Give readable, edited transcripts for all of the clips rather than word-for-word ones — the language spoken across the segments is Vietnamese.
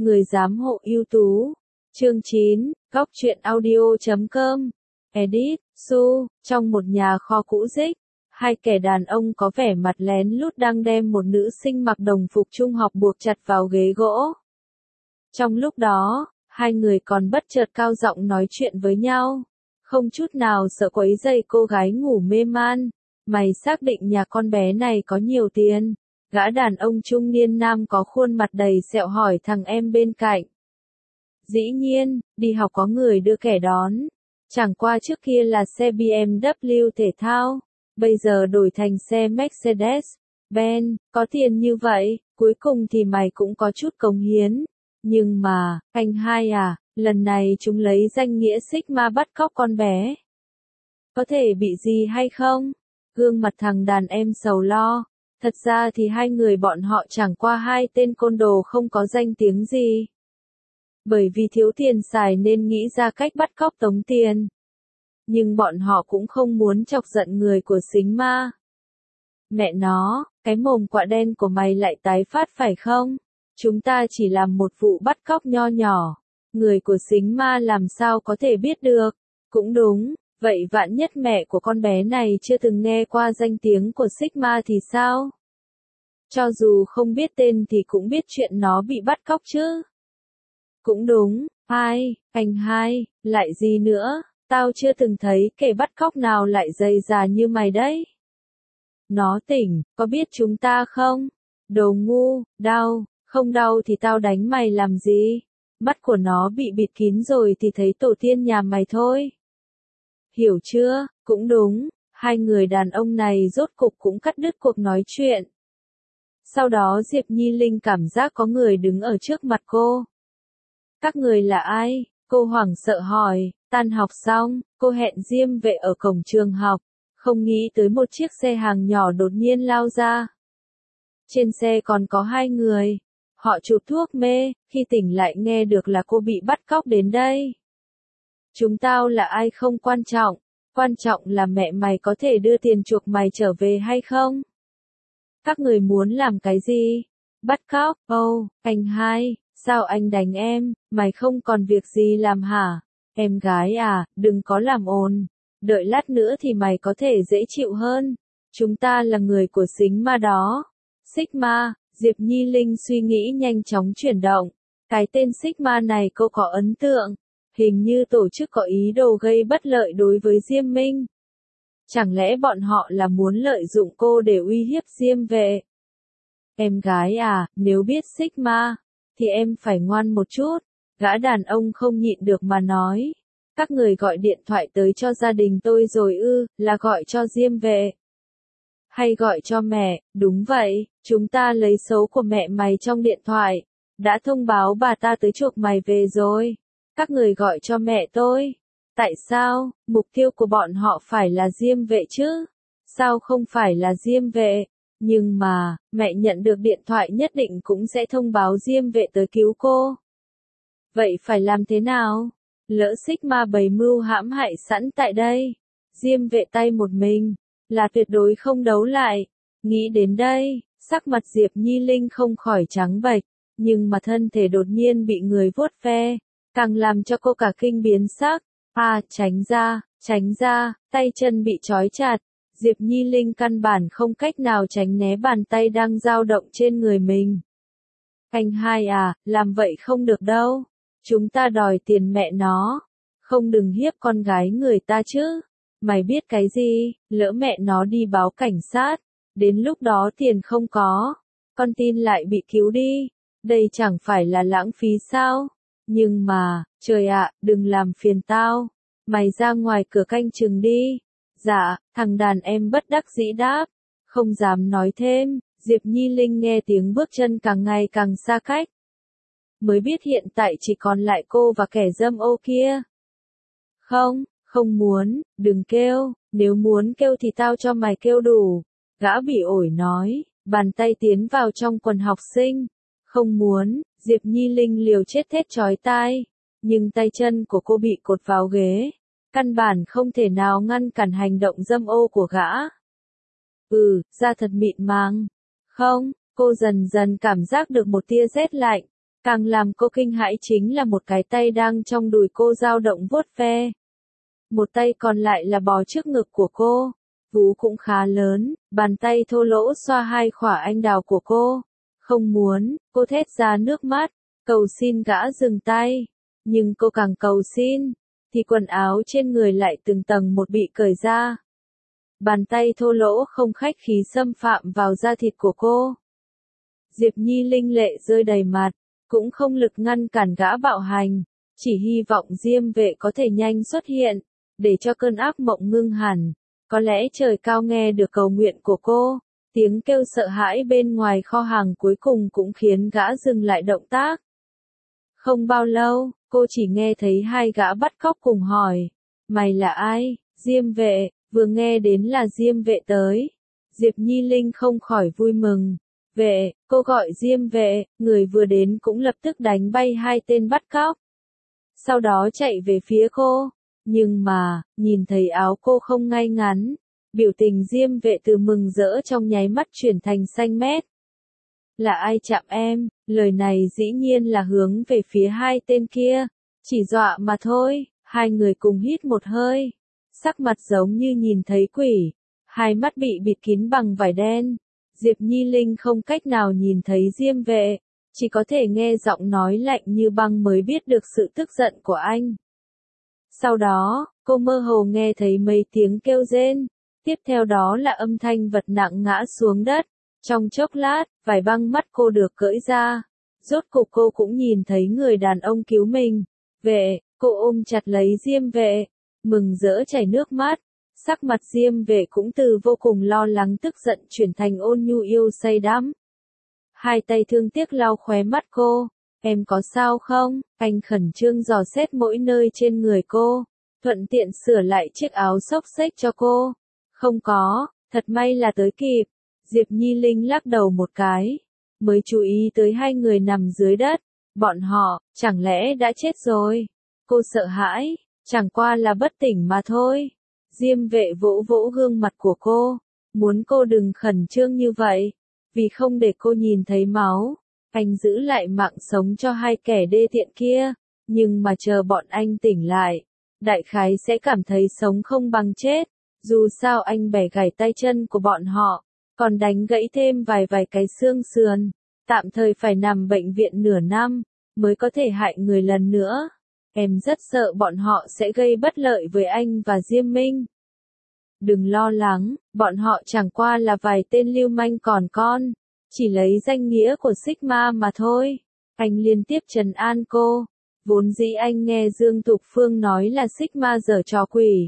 Người giám hộ ưu tú. Chương 9, Góc truyện audio.com. Edit, Su, trong một nhà kho cũ rích, hai kẻ đàn ông có vẻ mặt lén lút đang đem một nữ sinh mặc đồng phục trung học buộc chặt vào ghế gỗ. Trong lúc đó, hai người còn bất chợt cao giọng nói chuyện với nhau, không chút nào sợ quấy rầy cô gái ngủ mê man. Mày xác định nhà con bé này có nhiều tiền? Gã đàn ông trung niên nam có khuôn mặt đầy sẹo hỏi thằng em bên cạnh. Dĩ nhiên, đi học có người đưa kẻ đón. Chẳng qua trước kia là xe BMW thể thao, bây giờ đổi thành xe Mercedes-Benz, có tiền như vậy, cuối cùng thì mày cũng có chút cống hiến. Nhưng mà, anh hai à, lần này chúng lấy danh nghĩa Sigma bắt cóc con bé. Có thể bị gì hay không? Gương mặt thằng đàn em sầu lo. Thật ra thì hai người bọn họ chẳng qua hai tên côn đồ không có danh tiếng gì. Bởi vì thiếu tiền xài nên nghĩ ra cách bắt cóc tống tiền. Nhưng bọn họ cũng không muốn chọc giận người của Sigma. Mẹ nó, cái mồm quạ đen của mày lại tái phát phải không? Chúng ta chỉ làm một vụ bắt cóc nho nhỏ. Người của Sigma làm sao có thể biết được? Cũng đúng, vậy vạn nhất mẹ của con bé này chưa từng nghe qua danh tiếng của Sigma thì sao? Cho dù không biết tên thì cũng biết chuyện nó bị bắt cóc chứ. Cũng đúng, anh hai, lại gì nữa, tao chưa từng thấy kẻ bắt cóc nào lại dày già như mày đấy. Nó tỉnh, có biết chúng ta không? Đồ ngu, đau, không đau thì tao đánh mày làm gì? Mắt của nó bị bịt kín rồi thì thấy tổ tiên nhà mày thôi. Hiểu chưa? Cũng đúng, hai người đàn ông này rốt cục cũng cắt đứt cuộc nói chuyện. Sau đó Diệp Nhi Linh cảm giác có người đứng ở trước mặt cô. Các người là ai? Cô hoảng sợ hỏi. Tan học xong, cô hẹn Diêm Vệ ở cổng trường học, không nghĩ tới một chiếc xe hàng nhỏ đột nhiên lao ra. Trên xe còn có hai người. Họ chụp thuốc mê, khi tỉnh lại nghe được là cô bị bắt cóc đến đây. Chúng tao là ai không quan trọng, quan trọng là mẹ mày có thể đưa tiền chuộc mày trở về hay không? Các người muốn làm cái gì? Bắt cóc? Anh hai, sao anh đánh em, mày không còn việc gì làm hả? Em gái à, đừng có làm ồn, đợi lát nữa thì mày có thể dễ chịu hơn. Chúng ta là người của Sigma đó. Sigma, Diệp Nhi Linh suy nghĩ nhanh chóng chuyển động. Cái tên Sigma này cô có ấn tượng. Hình như tổ chức có ý đồ gây bất lợi đối với Diêm Minh. Chẳng lẽ bọn họ là muốn lợi dụng cô để uy hiếp Diêm Vệ? Em gái à, nếu biết Sigma, thì em phải ngoan một chút. Gã đàn ông không nhịn được mà nói. Các người gọi điện thoại tới cho gia đình tôi rồi ư, là gọi cho Diêm Vệ. Hay gọi cho mẹ, đúng vậy, chúng ta lấy số của mẹ mày trong điện thoại. Đã thông báo bà ta tới chuộc mày về rồi. Các người gọi cho mẹ tôi. Tại sao, mục tiêu của bọn họ phải là Diêm Vệ chứ? Sao không phải là Diêm Vệ? Nhưng mà, mẹ nhận được điện thoại nhất định cũng sẽ thông báo Diêm Vệ tới cứu cô. Vậy phải làm thế nào? Lỡ Sigma bày mưu hãm hại sẵn tại đây. Diêm Vệ tay một mình, là tuyệt đối không đấu lại. Nghĩ đến đây, sắc mặt Diệp Nhi Linh không khỏi trắng bệch, nhưng mà thân thể đột nhiên bị người vuốt ve, càng làm cho cô cả kinh biến sắc. Tránh ra, tay chân bị trói chặt. Diệp Nhi Linh căn bản không cách nào tránh né bàn tay đang dao động trên người mình. Anh hai à, làm vậy không được đâu. Chúng ta đòi tiền mẹ nó. Không đừng hiếp con gái người ta chứ. Mày biết cái gì, lỡ mẹ nó đi báo cảnh sát. Đến lúc đó tiền không có. Con tin lại bị cứu đi. Đây chẳng phải là lãng phí sao? Nhưng mà, trời ạ, đừng làm phiền tao. Mày ra ngoài cửa canh chừng đi. Dạ, thằng đàn em bất đắc dĩ đáp. Không dám nói thêm, Diệp Nhi Linh nghe tiếng bước chân càng ngày càng xa cách. Mới biết hiện tại chỉ còn lại cô và kẻ dâm ô kia. Không muốn, đừng kêu, nếu muốn kêu thì tao cho mày kêu đủ. Gã bị ổi nói, bàn tay tiến vào trong quần học sinh. Không muốn, Diệp Nhi Linh liều chết thét chói tai. Nhưng tay chân của cô bị cột vào ghế. Căn bản không thể nào ngăn cản hành động dâm ô của gã. Da thật mịn màng. Không, cô dần dần cảm giác được một tia rét lạnh. Càng làm cô kinh hãi chính là một cái tay đang trong đùi cô dao động vuốt ve. Một tay còn lại là bò trước ngực của cô. Vú cũng khá lớn, bàn tay thô lỗ xoa hai khỏa anh đào của cô. Không muốn, cô thét ra nước mắt, cầu xin gã dừng tay. Nhưng cô càng cầu xin, thì quần áo trên người lại từng tầng một bị cởi ra. Bàn tay thô lỗ không khách khí xâm phạm vào da thịt của cô. Diệp Nhi Linh lệ rơi đầy mặt, cũng không lực ngăn cản gã bạo hành, chỉ hy vọng Diêm Vệ có thể nhanh xuất hiện, để cho cơn ác mộng ngưng hẳn. Có lẽ trời cao nghe được cầu nguyện của cô, tiếng kêu sợ hãi bên ngoài kho hàng cuối cùng cũng khiến gã dừng lại động tác. Không bao lâu, cô chỉ nghe thấy hai gã bắt cóc cùng hỏi, mày là ai? Diêm Vệ. Vừa nghe đến là Diêm Vệ tới, Diệp Nhi Linh không khỏi vui mừng. Vệ, cô gọi Diêm Vệ, người vừa đến cũng lập tức đánh bay hai tên bắt cóc. Sau đó chạy về phía cô, nhưng mà, nhìn thấy áo cô không ngay ngắn, biểu tình Diêm Vệ từ mừng rỡ trong nháy mắt chuyển thành xanh mét. Là ai chạm em? Lời này dĩ nhiên là hướng về phía hai tên kia, chỉ dọa mà thôi. Hai người cùng hít một hơi, sắc mặt giống như nhìn thấy quỷ, hai mắt bị bịt kín bằng vải đen. Diệp Nhi Linh không cách nào nhìn thấy Diêm Vệ, chỉ có thể nghe giọng nói lạnh như băng mới biết được sự tức giận của anh. Sau đó, cô mơ hồ nghe thấy mấy tiếng kêu rên, tiếp theo đó là âm thanh vật nặng ngã xuống đất. Trong chốc lát, vải băng mắt cô được cởi ra, rốt cục cô cũng nhìn thấy người đàn ông cứu mình. Vệ, cô ôm chặt lấy Diêm Vệ, mừng rỡ chảy nước mắt. Sắc mặt Diêm Vệ cũng từ vô cùng lo lắng tức giận chuyển thành ôn nhu yêu say đắm. Hai tay thương tiếc lau khóe mắt cô, em có sao không? Anh khẩn trương dò xét mỗi nơi trên người cô, thuận tiện sửa lại chiếc áo xốc xếch cho cô. Không có, thật may là tới kịp. Diệp Nhi Linh lắc đầu một cái, mới chú ý tới hai người nằm dưới đất. Bọn họ, chẳng lẽ đã chết rồi? Cô sợ hãi, chẳng qua là bất tỉnh mà thôi. Diêm Vệ vỗ vỗ gương mặt của cô, muốn cô đừng khẩn trương như vậy, vì không để cô nhìn thấy máu. Anh giữ lại mạng sống cho hai kẻ đê tiện kia, nhưng mà chờ bọn anh tỉnh lại, đại khái sẽ cảm thấy sống không bằng chết. Dù sao anh bẻ gãy tay chân của bọn họ, còn đánh gãy thêm vài cái xương sườn, tạm thời phải nằm bệnh viện nửa năm, mới có thể hại người lần nữa. Em rất sợ bọn họ sẽ gây bất lợi với anh và Diêm Minh. Đừng lo lắng, bọn họ chẳng qua là vài tên lưu manh còn con, chỉ lấy danh nghĩa của Sigma mà thôi. Anh liên tiếp trấn an cô, vốn dĩ anh nghe Dương Tục Phương nói là Sigma giở trò quỷ,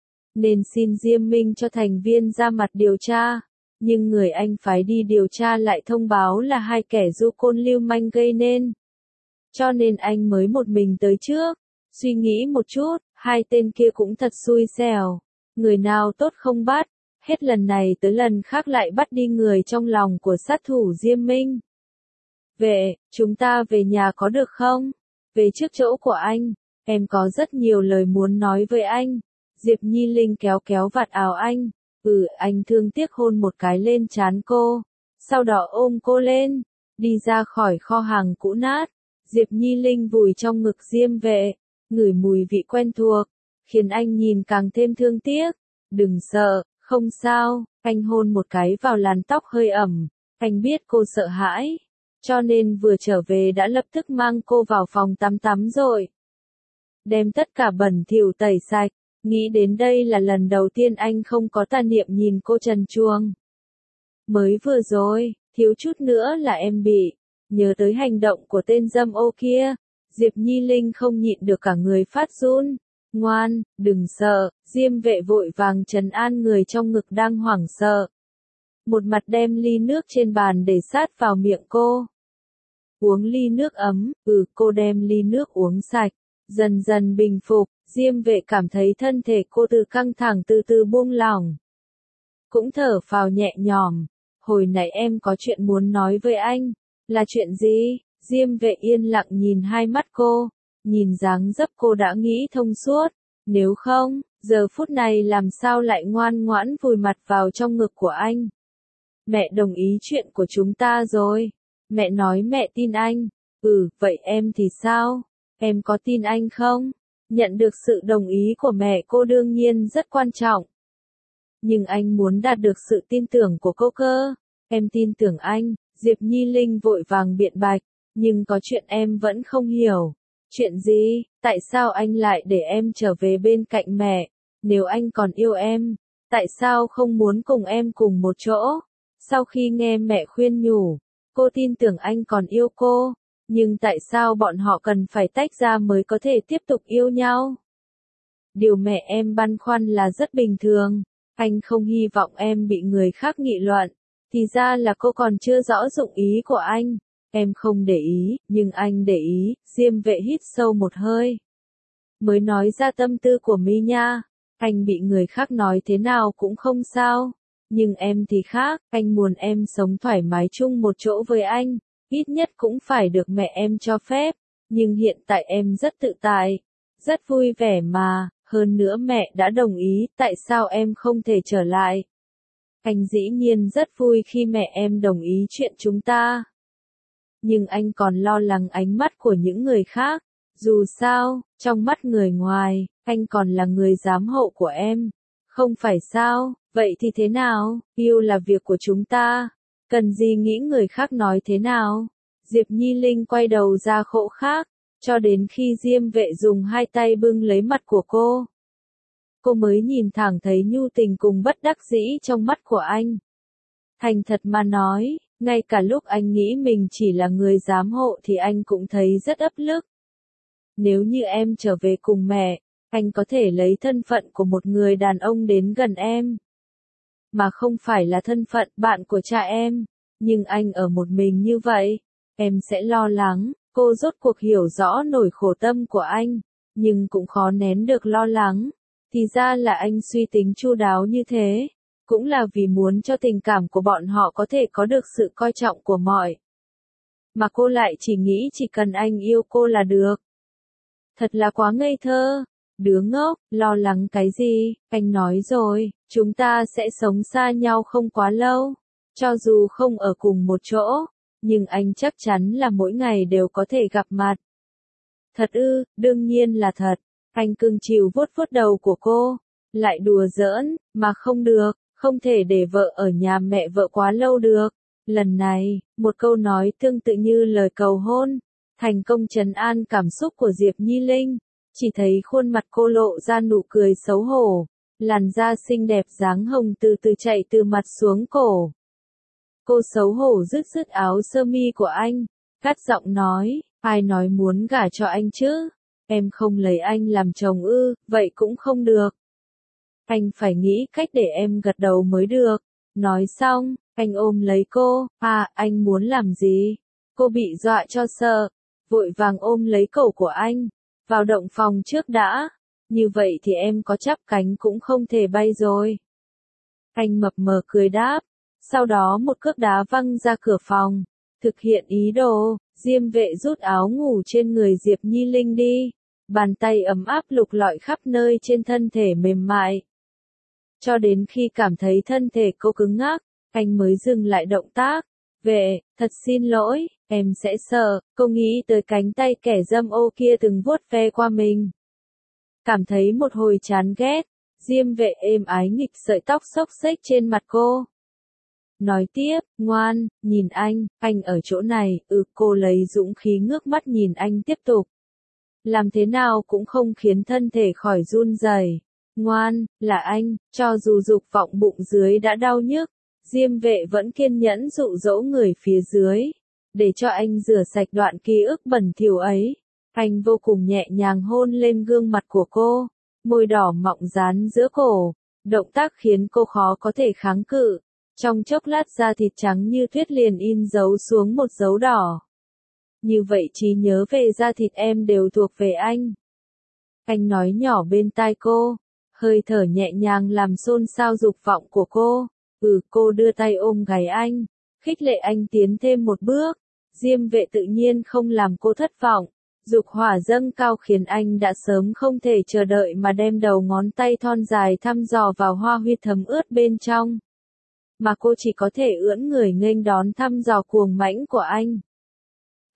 nên xin Diêm Minh cho thành viên ra mặt điều tra. Nhưng người anh phái đi điều tra lại thông báo là hai kẻ du côn lưu manh gây nên. Cho nên anh mới một mình tới trước. Suy nghĩ một chút, hai tên kia cũng thật xui xẻo. Người nào tốt không bắt, hết lần này tới lần khác lại bắt đi người trong lòng của sát thủ Diêm Minh. Vệ, chúng ta về nhà có được không? Về trước chỗ của anh, em có rất nhiều lời muốn nói với anh. Diệp Nhi Linh kéo kéo vạt áo anh. Anh thương tiếc hôn một cái lên trán cô, sau đó ôm cô lên, đi ra khỏi kho hàng cũ nát. Diệp Nhi Linh vùi trong ngực Diêm Vệ, ngửi mùi vị quen thuộc, khiến anh nhìn càng thêm thương tiếc. Đừng sợ, không sao. Anh hôn một cái vào làn tóc hơi ẩm, anh biết cô sợ hãi, cho nên vừa trở về đã lập tức mang cô vào phòng tắm rồi. Đem tất cả bẩn thỉu tẩy sạch. Nghĩ đến đây là lần đầu tiên anh không có tà niệm nhìn cô trần truồng. Mới vừa rồi, thiếu chút nữa là em bị. Nhớ tới hành động của tên dâm ô kia, Diệp Nhi Linh không nhịn được cả người phát run. Ngoan, đừng sợ. Diêm Vệ vội vàng trấn an người trong ngực đang hoảng sợ. Một mặt đem ly nước trên bàn để sát vào miệng cô. Uống ly nước ấm, cô đem ly nước uống sạch, dần dần bình phục. Diêm Vệ cảm thấy thân thể cô từ căng thẳng từ từ buông lỏng. Cũng thở phào nhẹ nhõm. Hồi nãy em có chuyện muốn nói với anh. Là chuyện gì? Diêm Vệ yên lặng nhìn hai mắt cô. Nhìn dáng dấp cô đã nghĩ thông suốt. Nếu không, giờ phút này làm sao lại ngoan ngoãn vùi mặt vào trong ngực của anh. Mẹ đồng ý chuyện của chúng ta rồi. Mẹ nói mẹ tin anh. Vậy em thì sao? Em có tin anh không? Nhận được sự đồng ý của mẹ cô đương nhiên rất quan trọng. Nhưng anh muốn đạt được sự tin tưởng của cô cơ. Em tin tưởng anh, Diệp Nhi Linh vội vàng biện bạch. Nhưng có chuyện em vẫn không hiểu. Chuyện gì? Tại sao anh lại để em trở về bên cạnh mẹ? Nếu anh còn yêu em, tại sao không muốn cùng em cùng một chỗ? Sau khi nghe mẹ khuyên nhủ, cô tin tưởng anh còn yêu cô. Nhưng tại sao bọn họ cần phải tách ra mới có thể tiếp tục yêu nhau? Điều mẹ em băn khoăn là rất bình thường. Anh không hy vọng em bị người khác nghị luận. Thì ra là cô còn chưa rõ dụng ý của anh. Em không để ý, nhưng anh để ý. Diêm Vệ hít sâu một hơi. Mới nói ra tâm tư của Mi nha. Anh bị người khác nói thế nào cũng không sao. Nhưng em thì khác, anh muốn em sống thoải mái chung một chỗ với anh. Ít nhất cũng phải được mẹ em cho phép. Nhưng hiện tại em rất tự tại. Rất vui vẻ mà, hơn nữa mẹ đã đồng ý, tại sao em không thể trở lại? Anh dĩ nhiên rất vui khi mẹ em đồng ý chuyện chúng ta. Nhưng anh còn lo lắng ánh mắt của những người khác. Dù sao, trong mắt người ngoài, anh còn là người giám hộ của em. Không phải sao, vậy thì thế nào? Yêu là việc của chúng ta. Cần gì nghĩ người khác nói thế nào? Diệp Nhi Linh quay đầu ra khỗ khác, cho đến khi Diêm Vệ dùng hai tay bưng lấy mặt của cô. Cô mới nhìn thẳng thấy nhu tình cùng bất đắc dĩ trong mắt của anh. Thành thật mà nói, ngay cả lúc anh nghĩ mình chỉ là người giám hộ thì anh cũng thấy rất ấp lực. Nếu như em trở về cùng mẹ, anh có thể lấy thân phận của một người đàn ông đến gần em. Mà không phải là thân phận bạn của cha em. Nhưng anh ở một mình như vậy, em sẽ lo lắng. Cô rốt cuộc hiểu rõ nỗi khổ tâm của anh, nhưng cũng khó nén được lo lắng. Thì ra là anh suy tính chu đáo như thế, cũng là vì muốn cho tình cảm của bọn họ có thể có được sự coi trọng của mọi. Mà cô lại chỉ nghĩ chỉ cần anh yêu cô là được. Thật là quá ngây thơ. Đứa ngốc, lo lắng cái gì, anh nói rồi, chúng ta sẽ sống xa nhau không quá lâu. Cho dù không ở cùng một chỗ, nhưng anh chắc chắn là mỗi ngày đều có thể gặp mặt. Thật ư, đương nhiên là thật. Anh cưng chiều vuốt vuốt đầu của cô. Lại đùa giỡn, mà không được, không thể để vợ ở nhà mẹ vợ quá lâu được. Lần này, một câu nói tương tự như lời cầu hôn, thành công trấn an cảm xúc của Diệp Nhi Linh. Chỉ thấy khuôn mặt cô lộ ra nụ cười xấu hổ, làn da xinh đẹp dáng hồng từ từ chạy từ mặt xuống cổ. Cô xấu hổ rứt áo sơ mi của anh, cắt giọng nói, ai nói muốn gả cho anh chứ? Em không lấy anh làm chồng ư, vậy cũng không được. Anh phải nghĩ cách để em gật đầu mới được. Nói xong, anh ôm lấy cô, anh muốn làm gì? Cô bị dọa cho sợ, vội vàng ôm lấy cổ của anh. Vào động phòng trước đã, như vậy thì em có chắp cánh cũng không thể bay rồi. Anh mập mờ cười đáp, sau đó một cước đá văng ra cửa phòng, thực hiện ý đồ. Diêm Vệ rút áo ngủ trên người Diệp Nhi Linh đi, bàn tay ấm áp lục lọi khắp nơi trên thân thể mềm mại. Cho đến khi cảm thấy thân thể cô cứng ngắc, anh mới dừng lại động tác. Vệ, thật xin lỗi, em sẽ sợ. Cô nghĩ tới cánh tay kẻ dâm ô kia từng vuốt ve qua mình. Cảm thấy một hồi chán ghét, Diêm Vệ êm ái nghịch sợi tóc xốc xếch trên mặt cô. Nói tiếp, ngoan, nhìn anh ở chỗ này, cô lấy dũng khí ngước mắt nhìn anh tiếp tục. Làm thế nào cũng không khiến thân thể khỏi run rẩy. Ngoan, là anh, cho dù dục vọng bụng dưới đã đau nhức, Diêm Vệ vẫn kiên nhẫn dụ dỗ người phía dưới, để cho anh rửa sạch đoạn ký ức bẩn thỉu ấy. Anh vô cùng nhẹ nhàng hôn lên gương mặt của cô, môi đỏ mọng dán giữa cổ, động tác khiến cô khó có thể kháng cự. Trong chốc lát da thịt trắng như tuyết liền in dấu xuống một dấu đỏ. Như vậy trí nhớ về da thịt em đều thuộc về anh. Anh nói nhỏ bên tai cô, hơi thở nhẹ nhàng làm xôn xao dục vọng của cô. Cô đưa tay ôm gáy anh, khích lệ anh tiến thêm một bước. Diêm Vệ tự nhiên không làm cô thất vọng. Dục hỏa dâng cao khiến anh đã sớm không thể chờ đợi mà đem đầu ngón tay thon dài thăm dò vào hoa huyệt thấm ướt bên trong. Mà cô chỉ có thể ưỡn người nghênh đón thăm dò cuồng mãnh của anh.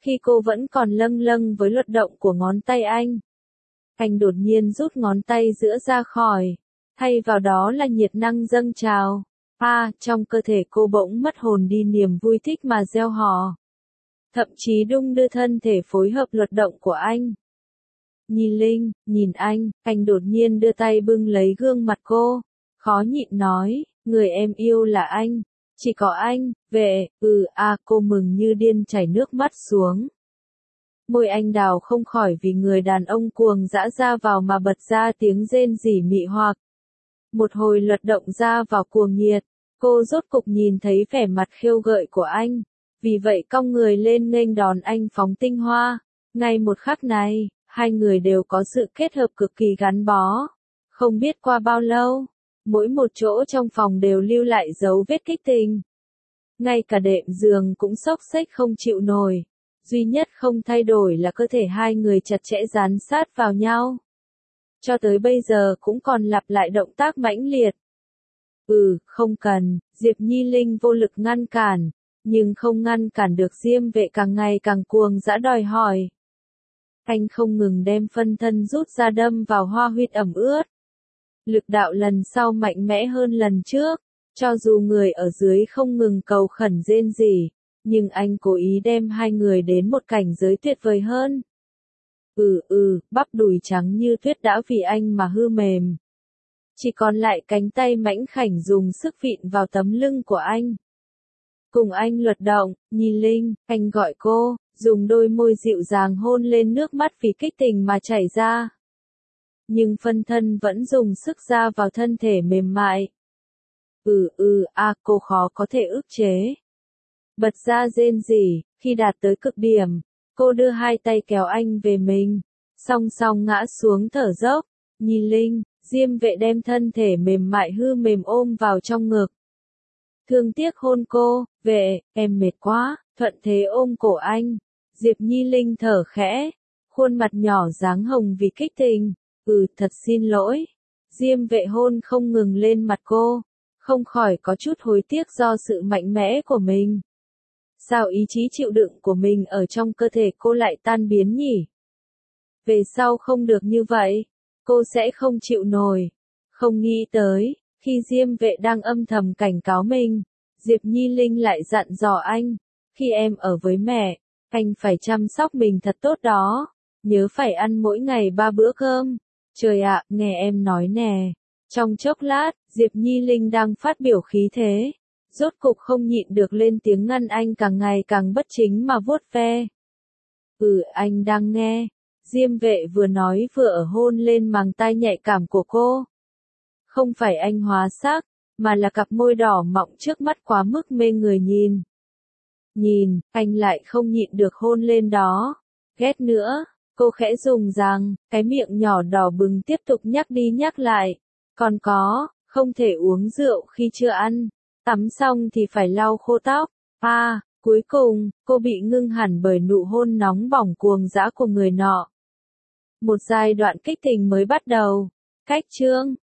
Khi cô vẫn còn lâng lâng với luật động của ngón tay anh đột nhiên rút ngón tay giữa ra khỏi, thay vào đó là nhiệt năng dâng trào. Trong cơ thể cô bỗng mất hồn đi niềm vui thích mà reo hò. Thậm chí đung đưa thân thể phối hợp luật động của anh. Nhi Linh, nhìn anh đột nhiên đưa tay bưng lấy gương mặt cô, khó nhịn nói, người em yêu là anh, chỉ có anh, cô mừng như điên chảy nước mắt xuống. Môi anh đào không khỏi vì người đàn ông cuồng dã ra vào mà bật ra tiếng rên rỉ mị hoặc. Một hồi luật động ra vào cuồng nhiệt, cô rốt cục nhìn thấy vẻ mặt khêu gợi của anh, vì vậy cong người lên nghênh đón anh phóng tinh hoa. Ngay một khắc này, hai người đều có sự kết hợp cực kỳ gắn bó. Không biết qua bao lâu, mỗi một chỗ trong phòng đều lưu lại dấu vết kích tình. Ngay cả đệm giường cũng xốc xếch không chịu nổi. Duy nhất không thay đổi là cơ thể hai người chặt chẽ dán sát vào nhau. Cho tới bây giờ cũng còn lặp lại động tác mãnh liệt. Không cần, Diệp Nhi Linh vô lực ngăn cản, nhưng không ngăn cản được Diêm Vệ càng ngày càng cuồng dã đòi hỏi. Anh không ngừng đem phân thân rút ra đâm vào hoa huyệt ẩm ướt. Lực đạo lần sau mạnh mẽ hơn lần trước, cho dù người ở dưới không ngừng cầu khẩn rên rỉ, nhưng anh cố ý đem hai người đến một cảnh giới tuyệt vời hơn. Bắp đùi trắng như tuyết đã vì anh mà hư mềm. Chỉ còn lại cánh tay mảnh khảnh dùng sức vịn vào tấm lưng của anh. Cùng anh luật động, Nhi Linh, anh gọi cô, dùng đôi môi dịu dàng hôn lên nước mắt vì kích tình mà chảy ra. Nhưng phân thân vẫn dùng sức ra vào thân thể mềm mại. Cô khó có thể ức chế. Bật ra rên rỉ, khi đạt tới cực điểm, cô đưa hai tay kéo anh về mình, song song ngã xuống thở dốc. Nhi Linh, Diêm Vệ đem thân thể mềm mại hư mềm ôm vào trong ngực. Thương tiếc hôn cô, Vệ, em mệt quá, thuận thế ôm cổ anh. Diệp Nhi Linh thở khẽ, khuôn mặt nhỏ dáng hồng vì kích tình. Thật xin lỗi. Diêm Vệ hôn không ngừng lên mặt cô, không khỏi có chút hối tiếc do sự mạnh mẽ của mình. Sao ý chí chịu đựng của mình ở trong cơ thể cô lại tan biến nhỉ? Về sau không được như vậy, cô sẽ không chịu nổi. Không nghĩ tới, khi Diêm Vệ đang âm thầm cảnh cáo mình, Diệp Nhi Linh lại dặn dò anh, khi em ở với mẹ, anh phải chăm sóc mình thật tốt đó, nhớ phải ăn mỗi ngày 3 bữa cơm. Trời ạ, nghe em nói nè. Trong chốc lát, Diệp Nhi Linh đang phát biểu khí thế, rốt cục không nhịn được lên tiếng ngăn anh càng ngày càng bất chính mà vuốt ve. Anh đang nghe. Diêm Vệ vừa nói vừa ở hôn lên màng tai nhạy cảm của cô. Không phải anh hóa sắc, mà là cặp môi đỏ mọng trước mắt quá mức mê người nhìn. Anh lại không nhịn được hôn lên đó. Ghét nữa, cô khẽ dùng rằng, cái miệng nhỏ đỏ bừng tiếp tục nhắc đi nhắc lại. Còn có, không thể uống rượu khi chưa ăn, tắm xong thì phải lau khô tóc. Cuối cùng, cô bị ngưng hẳn bởi nụ hôn nóng bỏng cuồng dã của người nọ. Một giai đoạn kích tình mới bắt đầu. Cách chương